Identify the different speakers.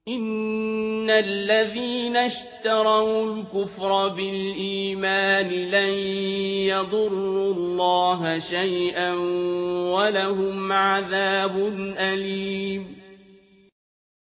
Speaker 1: إِنَّ الَّذِينَ اشْتَرَوُا الْكُفْرَ بِالْإِيمَانِ لَن يَضُرُّوا اللَّهَ شَيْئًا وَلَهُمْ عَذَابٌ أَلِيمٌ